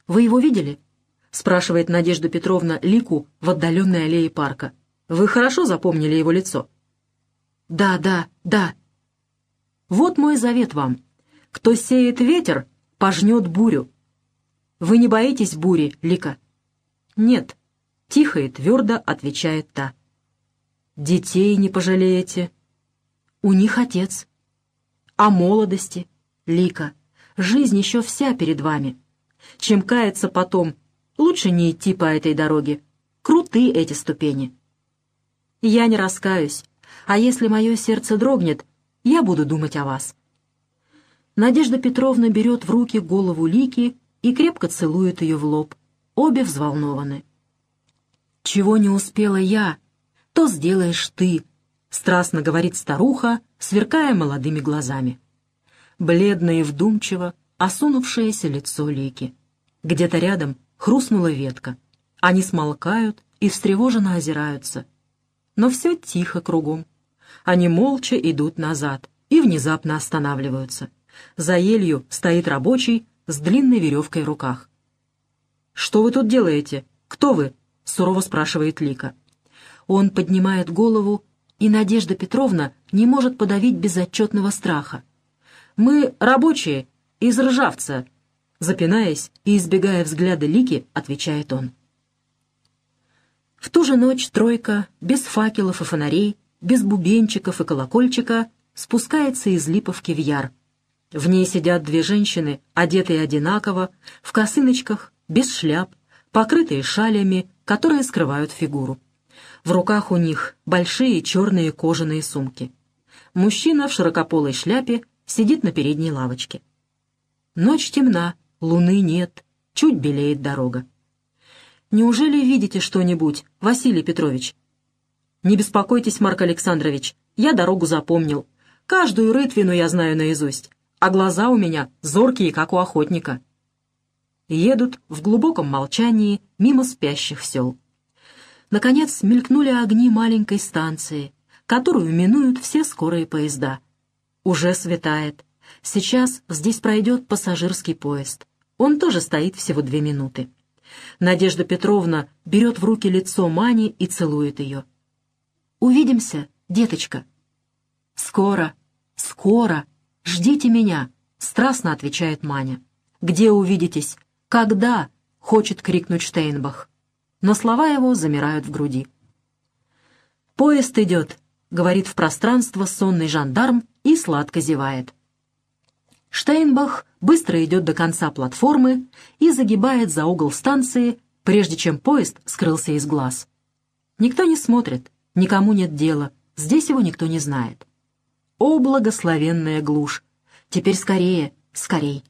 Вы его видели?» — спрашивает Надежда Петровна Лику в отдаленной аллее парка. «Вы хорошо запомнили его лицо?» «Да, да, да». «Вот мой завет вам. Кто сеет ветер, пожнет бурю. Вы не боитесь бури, Лика?» «Нет», — тихо и твердо отвечает та. «Детей не пожалеете?» «У них отец». «О молодости, Лика, жизнь еще вся перед вами. Чем каяться потом, лучше не идти по этой дороге. Круты эти ступени». «Я не раскаюсь, а если мое сердце дрогнет, я буду думать о вас». Надежда Петровна берет в руки голову Лики и крепко целует ее в лоб. Обе взволнованы. «Чего не успела я, то сделаешь ты», — страстно говорит старуха, сверкая молодыми глазами. Бледно и вдумчиво осунувшееся лицо Лики. Где-то рядом хрустнула ветка. Они смолкают и встревоженно озираются. Но все тихо кругом. Они молча идут назад и внезапно останавливаются. За елью стоит рабочий с длинной веревкой в руках. «Что вы тут делаете? Кто вы?» — сурово спрашивает Лика. Он поднимает голову, и Надежда Петровна не может подавить безотчетного страха. «Мы рабочие из Ржавца», — запинаясь и избегая взгляда Лики, отвечает он. В ту же ночь тройка, без факелов и фонарей, без бубенчиков и колокольчика, спускается из Липовки в Яр. В ней сидят две женщины, одетые одинаково, в косыночках, без шляп, покрытые шалями, которые скрывают фигуру. В руках у них большие черные кожаные сумки. Мужчина в широкополой шляпе сидит на передней лавочке. Ночь темна, луны нет, чуть белеет дорога. «Неужели видите что-нибудь, Василий Петрович?» «Не беспокойтесь, Марк Александрович, я дорогу запомнил. Каждую рытвину я знаю наизусть, а глаза у меня зоркие, как у охотника». Едут в глубоком молчании мимо спящих сел. Наконец мелькнули огни маленькой станции, которую минуют все скорые поезда. Уже светает. Сейчас здесь пройдет пассажирский поезд. Он тоже стоит всего 2 минуты. Надежда Петровна берет в руки лицо Мани и целует ее. «Увидимся, деточка». «Скоро, скоро, ждите меня», — страстно отвечает Маня. «Где увидитесь? Когда?» — хочет крикнуть Штейнбах. Но слова его замирают в груди. «Поезд идет», — говорит в пространство сонный жандарм и сладко зевает. Штейнбах быстро идет до конца платформы и загибает за угол станции, прежде чем поезд скрылся из глаз. Никто не смотрит, никому нет дела, здесь его никто не знает. О, благословенная глушь! Теперь скорее, скорей!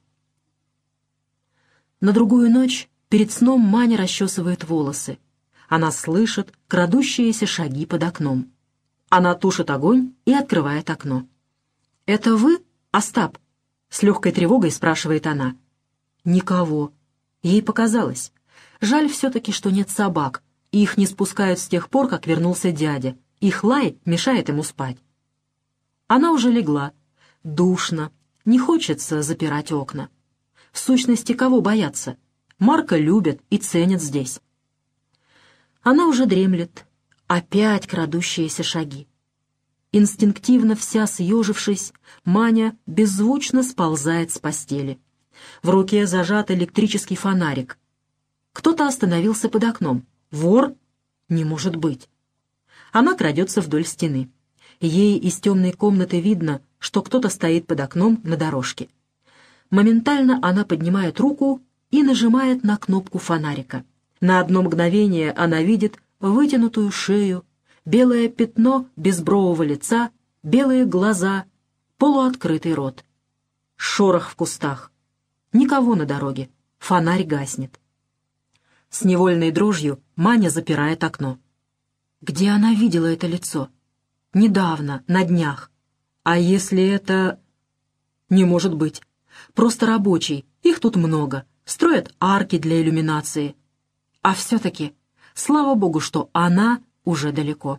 На другую ночь перед сном Маня расчесывает волосы. Она слышит крадущиеся шаги под окном. Она тушит огонь и открывает окно. «Это вы, Остап?» — с легкой тревогой спрашивает она. «Никого». Ей показалось. Жаль все-таки, что нет собак, и их не спускают с тех пор, как вернулся дядя. Их лай мешает ему спать. Она уже легла. Душно. Не хочется запирать окна. В сущности, кого бояться? Марка любят и ценят здесь. Она уже дремлет. Опять крадущиеся шаги. Инстинктивно вся съежившись, Маня беззвучно сползает с постели. В руке зажат электрический фонарик. Кто-то остановился под окном. Вор? Не может быть. Она крадется вдоль стены. Ей из темной комнаты видно, что кто-то стоит под окном на дорожке. Моментально она поднимает руку и нажимает на кнопку фонарика. На одно мгновение она видит вытянутую шею, белое пятно безбрового лица, белые глаза, полуоткрытый рот. Шорох в кустах. Никого на дороге. Фонарь гаснет. С невольной дрожью Маня запирает окно. Где она видела это лицо? Недавно, на днях. А если это... Не может быть. Просто рабочий, их тут много, строят арки для иллюминации. А все-таки, слава богу, что она уже далеко.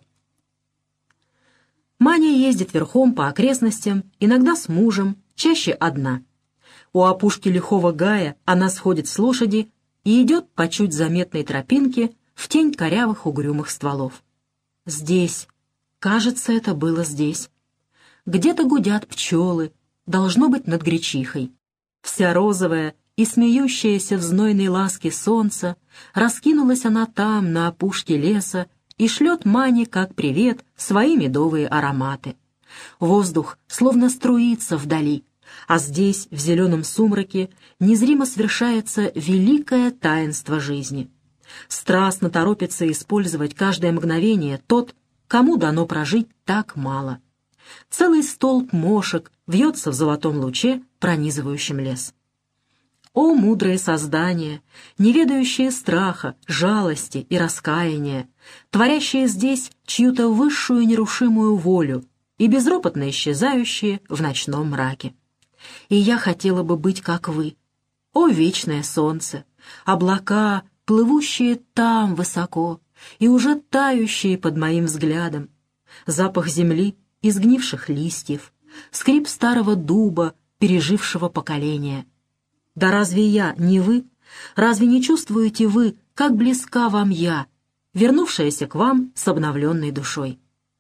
Маня ездит верхом по окрестностям, иногда с мужем, чаще одна. У опушки лихого гая она сходит с лошади и идет по чуть заметной тропинке в тень корявых угрюмых стволов. Здесь, кажется, это было здесь. Где-то гудят пчелы, должно быть над гречихой. Вся розовая и смеющаяся в знойной ласке солнца, раскинулась она там, на опушке леса, и шлет Мане, как привет, свои медовые ароматы. Воздух словно струится вдали, а здесь, в зеленом сумраке, незримо свершается великое таинство жизни. Страстно торопится использовать каждое мгновение тот, кому дано прожить так мало. Целый столб мошек вьется в золотом луче, пронизывающем лес. О, мудрые создания, не ведающие страха, жалости и раскаяния, творящие здесь чью-то высшую нерушимую волю и безропотно исчезающие в ночном мраке. И я хотела бы быть как вы. О, вечное солнце, облака, плывущие там высоко и уже тающие под моим взглядом, запах земли, изгнивших листьев, скрип старого дуба, пережившего поколения. Да разве я не вы? Разве не чувствуете вы, как близка вам я, вернувшаяся к вам с обновленной душой?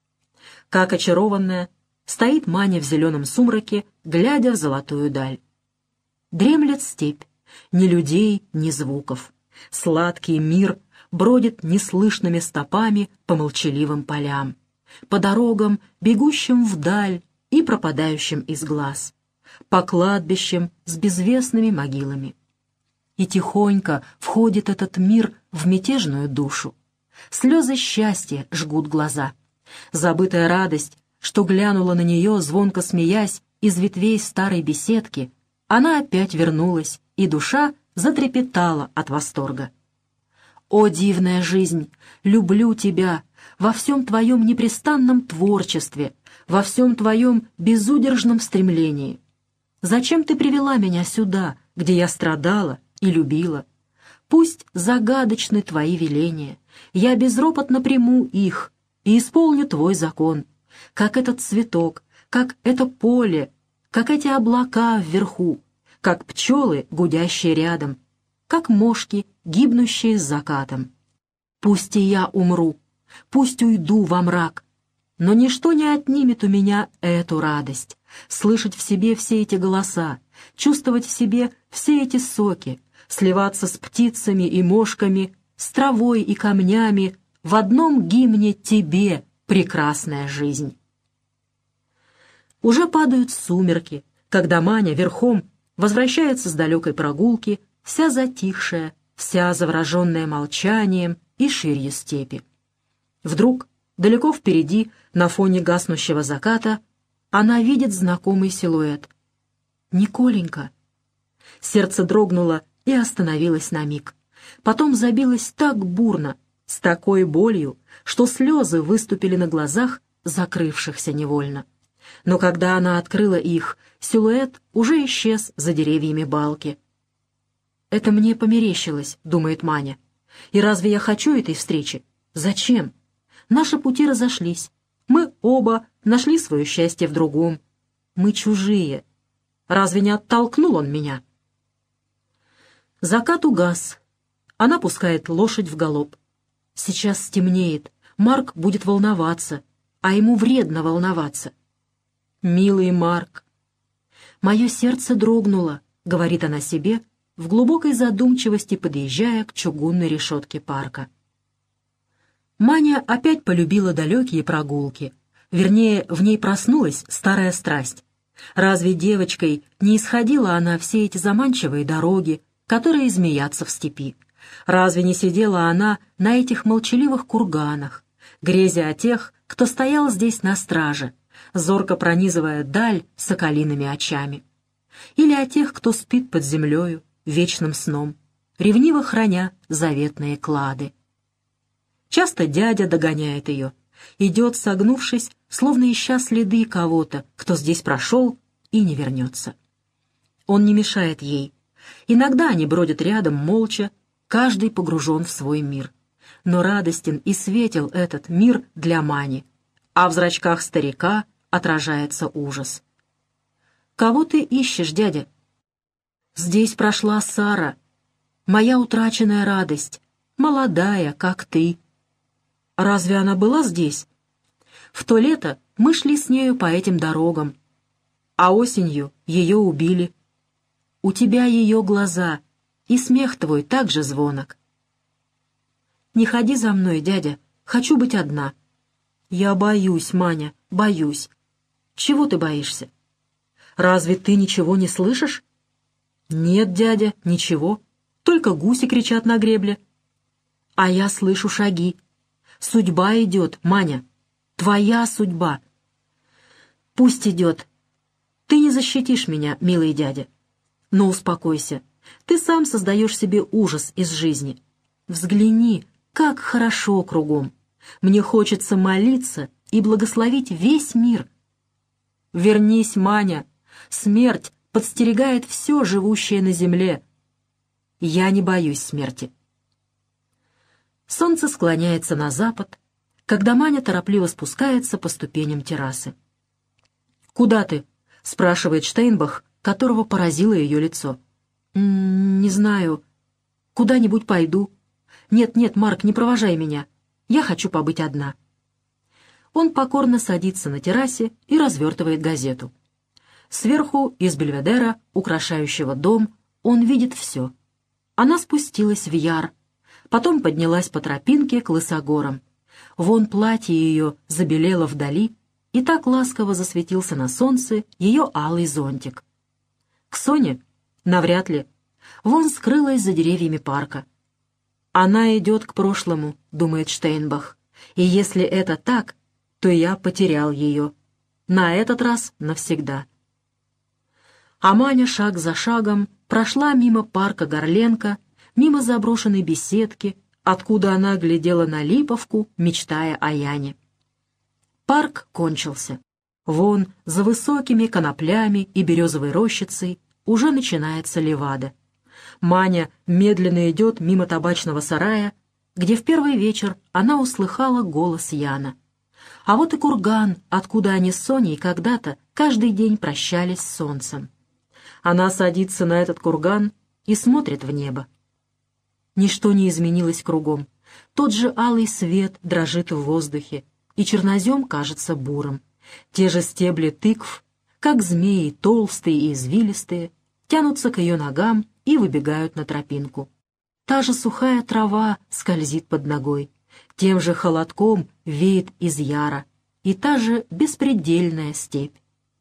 Как очарованная, стоит Маня в зеленом сумраке, глядя в золотую даль. Дремлет степь, ни людей, ни звуков. Сладкий мир бродит неслышными стопами по молчаливым полям, по дорогам, бегущим вдаль и пропадающим из глаз, по кладбищам с безвестными могилами. И тихонько входит этот мир в мятежную душу. Слезы счастья жгут глаза. Забытая радость, что глянула на нее, звонко смеясь, из ветвей старой беседки, она опять вернулась, и душа затрепетала от восторга. «О, дивная жизнь! Люблю тебя! Во всем твоем непрестанном творчестве, во всем твоем безудержном стремлении! Зачем ты привела меня сюда, где я страдала и любила? Пусть загадочны твои веления, я безропотно приму их и исполню твой закон, как этот цветок, как это поле, как эти облака вверху, как пчелы, гудящие рядом, как мошки, гибнущие с закатом. Пусть и я умру, пусть уйду во мрак, но ничто не отнимет у меня эту радость, слышать в себе все эти голоса, чувствовать в себе все эти соки, сливаться с птицами и мошками, с травой и камнями в одном гимне тебе, прекрасная жизнь. Уже падают сумерки, когда Маня верхом возвращается с далекой прогулки, вся затихшая, вся завороженная молчанием и ширью степи. Вдруг, далеко впереди, на фоне гаснущего заката, она видит знакомый силуэт. Николенька. Сердце дрогнуло и остановилось на миг. Потом забилось так бурно, с такой болью, что слезы выступили на глазах, закрывшихся невольно. Но когда она открыла их, силуэт уже исчез за деревьями балки. «Это мне померещилось», — думает Маня. «И разве я хочу этой встречи? Зачем? Наши пути разошлись. Мы оба нашли свое счастье в другом. Мы чужие. Разве не оттолкнул он меня?» Закат угас. Она пускает лошадь в галоп. Сейчас стемнеет. Марк будет волноваться, а ему вредно волноваться. «Милый Марк!» «Мое сердце дрогнуло», — говорит она себе, в глубокой задумчивости подъезжая к чугунной решетке парка. Маня опять полюбила далекие прогулки. Вернее, в ней проснулась старая страсть. Разве девочкой не исходила она все эти заманчивые дороги, которые змеятся в степи? Разве не сидела она на этих молчаливых курганах, грезя о тех, кто стоял здесь на страже, зорко пронизывая даль соколиными очами? Или о тех, кто спит под землею, вечным сном, ревниво храня заветные клады? Часто дядя догоняет ее, идет, согнувшись, словно ища следы кого-то, кто здесь прошел и не вернется. Он не мешает ей. Иногда они бродят рядом молча, каждый погружен в свой мир. Но радостен и светел этот мир для Мани, а в зрачках старика отражается ужас. «Кого ты ищешь, дядя?» «Здесь прошла Сара». моя утраченная радость, молодая, как ты». «Разве она была здесь?» «В то лето мы шли с нею по этим дорогам, а осенью ее убили. У тебя ее глаза, и смех твой так же звонок». «Не ходи за мной, дядя, хочу быть одна». «Я боюсь, Маня, боюсь». «Чего ты боишься? Разве ты ничего не слышишь?» «Нет, дядя, ничего, только гуси кричат на гребле». «А я слышу шаги. Судьба идет, Маня, твоя судьба». «Пусть идет. Ты не защитишь меня, милый дядя. Но успокойся, ты сам создаешь себе ужас из жизни. Взгляни, как хорошо кругом. Мне хочется молиться и благословить весь мир». «Вернись, Маня, смерть подстерегает все живущее на земле. Я не боюсь смерти». Солнце склоняется на запад, когда Маня торопливо спускается по ступеням террасы. «Куда ты?» — спрашивает Штейнбах, которого поразило ее лицо. «Не знаю. Куда-нибудь пойду. Нет, Марк, не провожай меня. Я хочу побыть одна». Он покорно садится на террасе и развертывает газету. Сверху, из бельведера, украшающего дом, он видит все. Она спустилась в Яр, потом поднялась по тропинке к лысогорам. Вон платье ее забелело вдали, и так ласково засветился на солнце ее алый зонтик. К Соне? Навряд ли. Вон скрылась за деревьями парка. «Она идет к прошлому», — думает Штейнбах, «и если это так, то я потерял ее. На этот раз навсегда». А Маня шаг за шагом прошла мимо парка Горленко, мимо заброшенной беседки, откуда она глядела на Липовку, мечтая о Яне. Парк кончился. Вон, за высокими коноплями и березовой рощицей, уже начинается левада. Маня медленно идет мимо табачного сарая, где в первый вечер она услыхала голос Яна. А вот и курган, откуда они с Соней когда-то каждый день прощались с солнцем. Она садится на этот курган и смотрит в небо. Ничто не изменилось кругом. Тот же алый свет дрожит в воздухе, и чернозем кажется бурым. Те же стебли тыкв, как змеи, толстые и извилистые, тянутся к ее ногам и выбегают на тропинку. Та же сухая трава скользит под ногой, тем же холодком веет из яра, и та же беспредельная степь.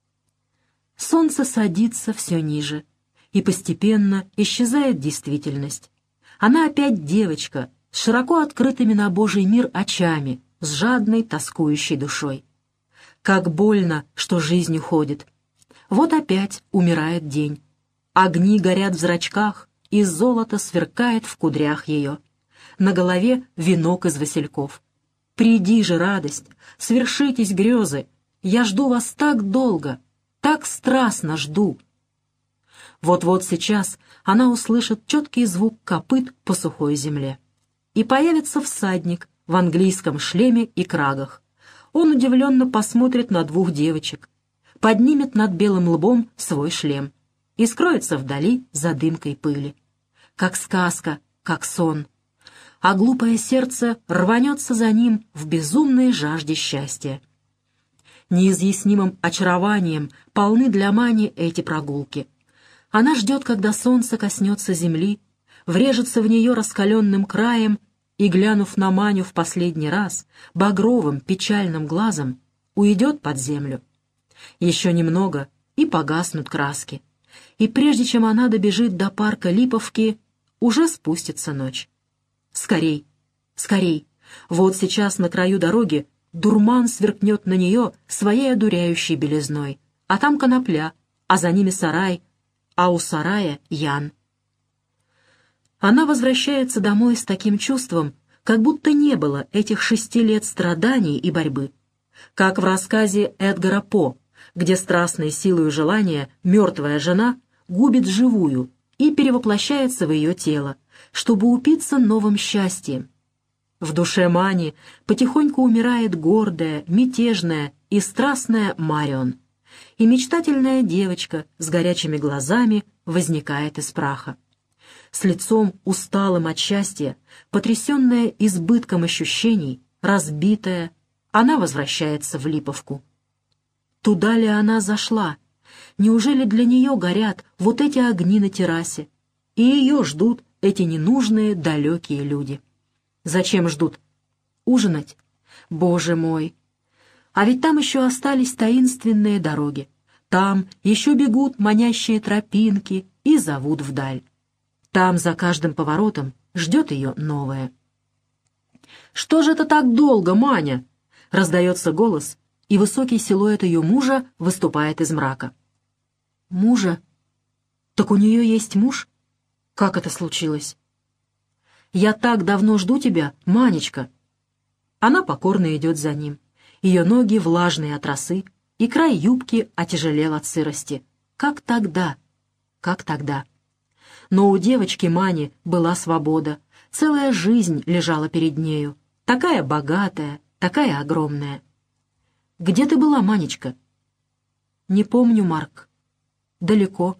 Солнце садится все ниже, и постепенно исчезает действительность. Она опять девочка, с широко открытыми на Божий мир очами, с жадной, тоскующей душой. Как больно, что жизнь уходит. Вот опять умирает день. Огни горят в зрачках, и золото сверкает в кудрях ее. На голове венок из васильков. «Приди же, радость, свершитесь грезы, я жду вас так долго, так страстно жду». Вот-вот сейчас она услышит четкий звук копыт по сухой земле. И появится всадник в английском шлеме и крагах. Он удивленно посмотрит на двух девочек, поднимет над белым лбом свой шлем и скроется вдали за дымкой пыли. Как сказка, как сон. А глупое сердце рванется за ним в безумной жажде счастья. Неизъяснимым очарованием полны для Мани эти прогулки. Она ждет, когда солнце коснется земли, врежется в нее раскаленным краем и, глянув на Маню в последний раз, багровым печальным глазом, уйдет под землю. Еще немного, и погаснут краски. И прежде чем она добежит до парка Липовки, уже спустится ночь. Скорей, скорей! Вот сейчас на краю дороги дурман сверкнет на нее своей одуряющей белизной, а там конопля, а за ними сарай, а у сарая Ян. Она возвращается домой с таким чувством, как будто не было этих 6 лет страданий и борьбы. Как в рассказе Эдгара По, где страстной силой желания мертвая жена губит живую и перевоплощается в ее тело, чтобы упиться новым счастьем. В душе Мани потихоньку умирает гордая, мятежная и страстная Марион, и мечтательная девочка с горячими глазами возникает из праха. С лицом усталым от счастья, потрясенная избытком ощущений, разбитая, она возвращается в Липовку. Туда ли она зашла? Неужели для нее горят вот эти огни на террасе? И ее ждут эти ненужные далекие люди. Зачем ждут? Ужинать? Боже мой! А ведь там еще остались таинственные дороги. Там еще бегут манящие тропинки и зовут вдаль. Там за каждым поворотом ждет ее новое. «Что же это так долго, Маня?» — раздается голос, и высокий силуэт ее мужа выступает из мрака. «Мужа? Так у нее есть муж? Как это случилось?» «Я так давно жду тебя, Манечка!» Она покорно идет за ним. Ее ноги влажные от росы, и край юбки отяжелел от сырости. Как тогда, как тогда. Но у девочки Мани была свобода, целая жизнь лежала перед нею, такая богатая, такая огромная. «Где ты была, Манечка?» «Не помню, Марк. Далеко».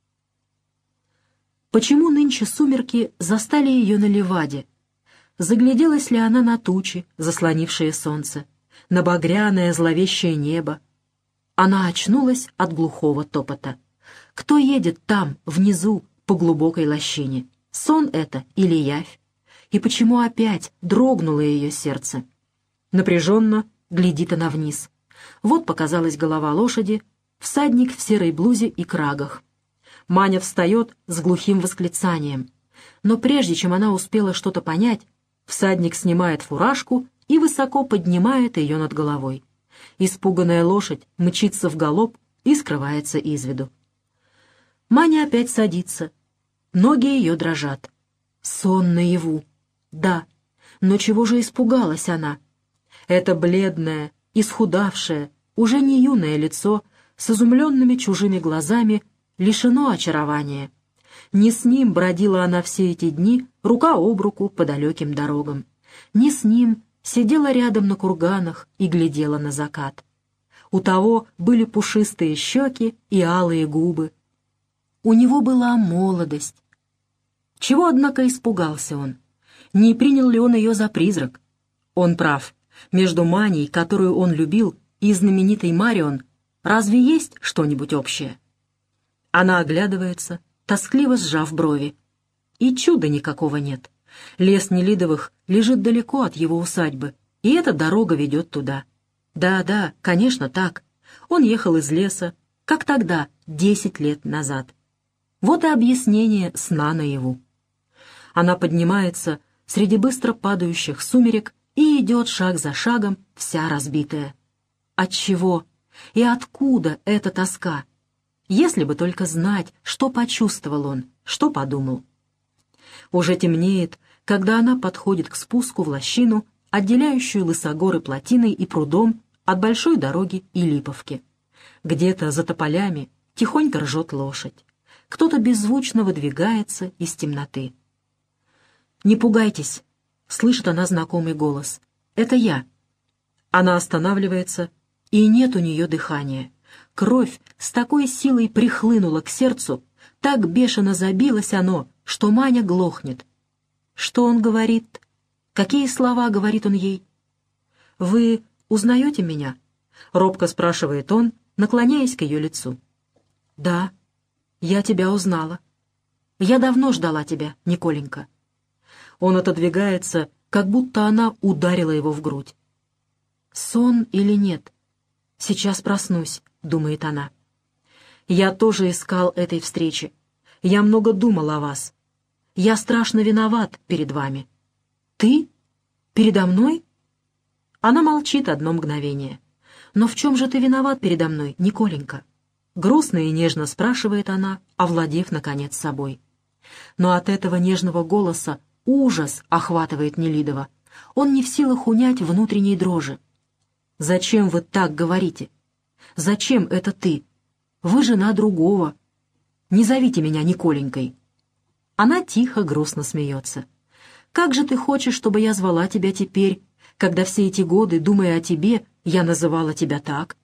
Почему нынче сумерки застали ее на Леваде? Загляделась ли она на тучи, заслонившие солнце, на багряное зловещее небо? Она очнулась от глухого топота. Кто едет там, внизу, по глубокой лощине? Сон это или явь? И почему опять дрогнуло ее сердце? Напряженно глядит она вниз. Вот показалась голова лошади, всадник в серой блузе и крагах. Маня встает с глухим восклицанием. Но прежде чем она успела что-то понять, всадник снимает фуражку и высоко поднимает ее над головой. Испуганная лошадь мчится вгалоп и скрывается из виду. Маня опять садится. Ноги ее дрожат. Сон наяву. Да, но чего же испугалась она? Это бледное, исхудавшее, уже не юное лицо с изумленными чужими глазами лишено очарования. Не с ним бродила она все эти дни рука об руку по далеким дорогам. Не с ним сидела рядом на курганах и глядела на закат. У того были пушистые щеки и алые губы. У него была молодость. Чего, однако, испугался он? Не принял ли он ее за призрак? Он прав. Между Маней, которую он любил, и знаменитой Марион разве есть что-нибудь общее? Она оглядывается, тоскливо сжав брови. И чуда никакого нет. Лес Нелидовых лежит далеко от его усадьбы, и эта дорога ведет туда. Да, конечно, так. Он ехал из леса, как тогда, 10 лет назад. Вот и объяснение сна наяву. Она поднимается среди быстро падающих сумерек и идет шаг за шагом, вся разбитая. Отчего и откуда эта тоска? Если бы только знать, что почувствовал он, что подумал. Уже темнеет, когда она подходит к спуску в лощину, отделяющую Лысогоры плотиной и прудом от большой дороги и Липовки. Где-то за тополями тихонько ржет лошадь. Кто-то беззвучно выдвигается из темноты. «Не пугайтесь», — слышит она знакомый голос. «Это я». Она останавливается, и нет у нее дыхания. Кровь с такой силой прихлынула к сердцу, так бешено забилось оно, что Маня глохнет. Что он говорит? Какие слова говорит он ей? «Вы узнаете меня?» — робко спрашивает он, наклоняясь к ее лицу. «Да, я тебя узнала. Я давно ждала тебя, Николенька». Он отодвигается, как будто она ударила его в грудь. «Сон или нет? Сейчас проснусь», — думает она. «Я тоже искал этой встречи. Я много думал о вас. Я страшно виноват перед вами». «Ты? Передо мной?» Она молчит одно мгновение. «Но в чем же ты виноват передо мной, Николенька?» Грустно и нежно спрашивает она, овладев, наконец, собой. Но от этого нежного голоса ужас охватывает Нелидова. Он не в силах унять внутренней дрожи. «Зачем вы так говорите? Зачем это ты? Вы жена другого. Не зовите меня Николенькой». Она тихо, грустно смеется. «Как же ты хочешь, чтобы я звала тебя теперь, когда все эти годы, думая о тебе, я называла тебя так?»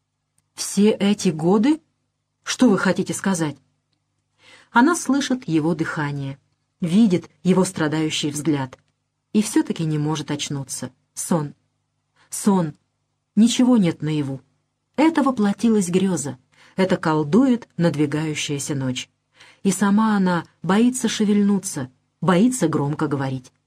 «Все эти годы? Что вы хотите сказать?» Она слышит его дыхание. видит его страдающий взгляд. И все-таки не может очнуться. Сон. Сон. Ничего нет наяву. Это воплотилась греза. Это колдует надвигающаяся ночь. И сама она боится шевельнуться, боится громко говорить.